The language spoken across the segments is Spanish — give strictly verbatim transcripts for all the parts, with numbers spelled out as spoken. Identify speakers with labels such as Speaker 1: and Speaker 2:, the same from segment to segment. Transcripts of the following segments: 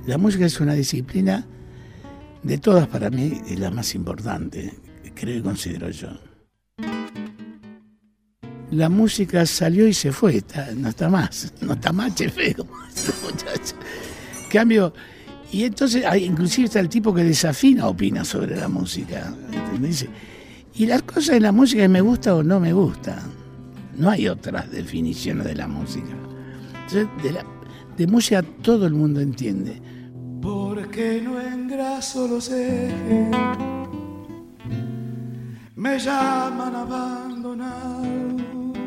Speaker 1: La música es una disciplina, de todas para mí, es la más importante, creo y considero yo. La música salió y se fue, está, no está más, no está más, chefe, como dice el muchacho. Cambio, y entonces, hay, inclusive está el tipo que desafina, opina sobre la música, ¿entendés? Y las cosas de la música es me gusta o no me gusta, no hay otras definiciones de la música. Entonces, de, la, de música todo el mundo entiende.
Speaker 2: Porque no engraso los ejes, me llaman abandonado.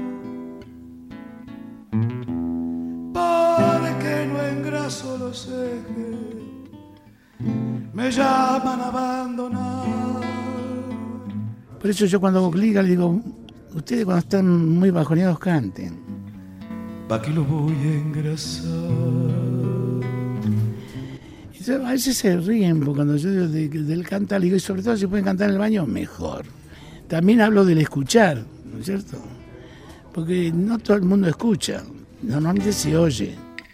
Speaker 2: Porque no engraso los ejes, me llaman abandonado.
Speaker 1: Por eso yo cuando hago clic le digo, ustedes cuando están muy bajoneados canten.
Speaker 2: ¿Pa' qué lo voy a engrasar?
Speaker 1: A veces se ríen porque cuando yo digo de, del cantar, le digo, y sobre todo si pueden cantar en el baño, mejor. También hablo del escuchar, ¿no es cierto? Porque no todo el mundo escucha, normalmente se oye.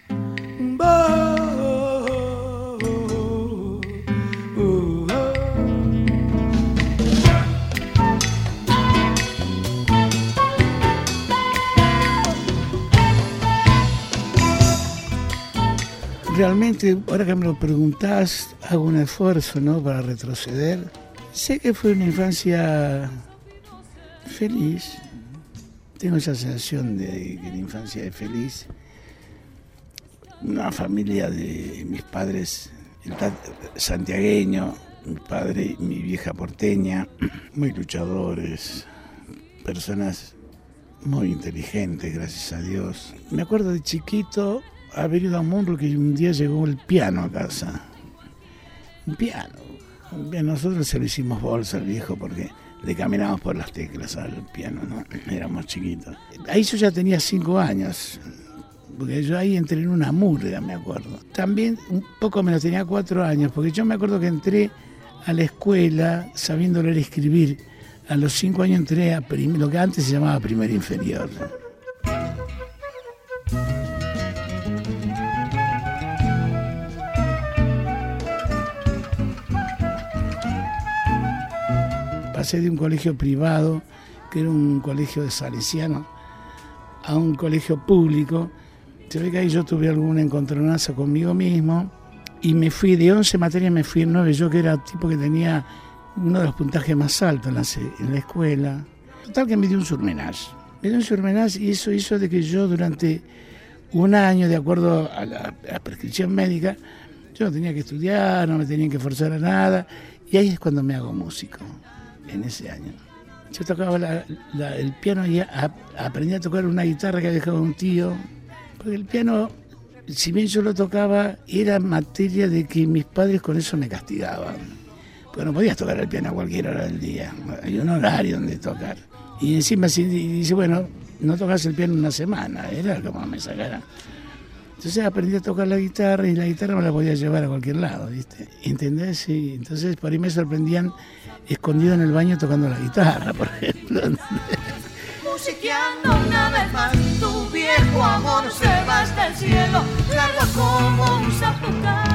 Speaker 1: Realmente, ahora que me lo preguntás, hago un esfuerzo, ¿no?, para retroceder. Sé que fue una infancia feliz. Tengo esa sensación de que la infancia es feliz. Una familia de mis padres, santiagueño, mi padre y mi vieja porteña, muy luchadores, personas muy inteligentes, gracias a Dios. Me acuerdo de chiquito haber ido a Monroe que un día llegó el piano a casa. Un piano. Un piano. Nosotros se lo hicimos bolsa al viejo porque le caminamos por las teclas al piano, ¿no? Éramos chiquitos. Ahí yo ya tenía cinco años, porque yo ahí entré en una murga, me acuerdo. También un poco menos, tenía cuatro años, porque yo me acuerdo que entré a la escuela sabiendo leer y escribir. A los cinco años entré a prim- lo que antes se llamaba primer inferior. Pasé de un colegio privado, que era un colegio de salesianos, a un colegio público. Se ve que ahí yo tuve algún encontronazo conmigo mismo y me fui, de once materias me fui en nueve, yo que era tipo que tenía uno de los puntajes más altos en la, en la escuela. Total que me dio un surmenage. Me dio un surmenage y eso hizo de que yo durante un año, de acuerdo a la, a la prescripción médica, yo no tenía que estudiar, no me tenía que forzar a nada, y ahí es cuando me hago músico. En ese año yo tocaba la, la, el piano y a, aprendí a tocar una guitarra que había dejado un tío, porque el piano, si bien yo lo tocaba, era materia de que mis padres con eso me castigaban, porque no podías tocar el piano a cualquier hora del día, hay un horario donde tocar, y encima si dice, bueno, no tocas el piano una semana, era como me sacara. Entonces aprendí a tocar la guitarra y la guitarra me la podía llevar a cualquier lado, ¿viste? ¿Entendés? Sí. Entonces por ahí me sorprendían escondido en el baño tocando la guitarra, por ejemplo.
Speaker 3: Musiqueando una vez más, tu viejo amor se va hasta el cielo, largo como un zapucán.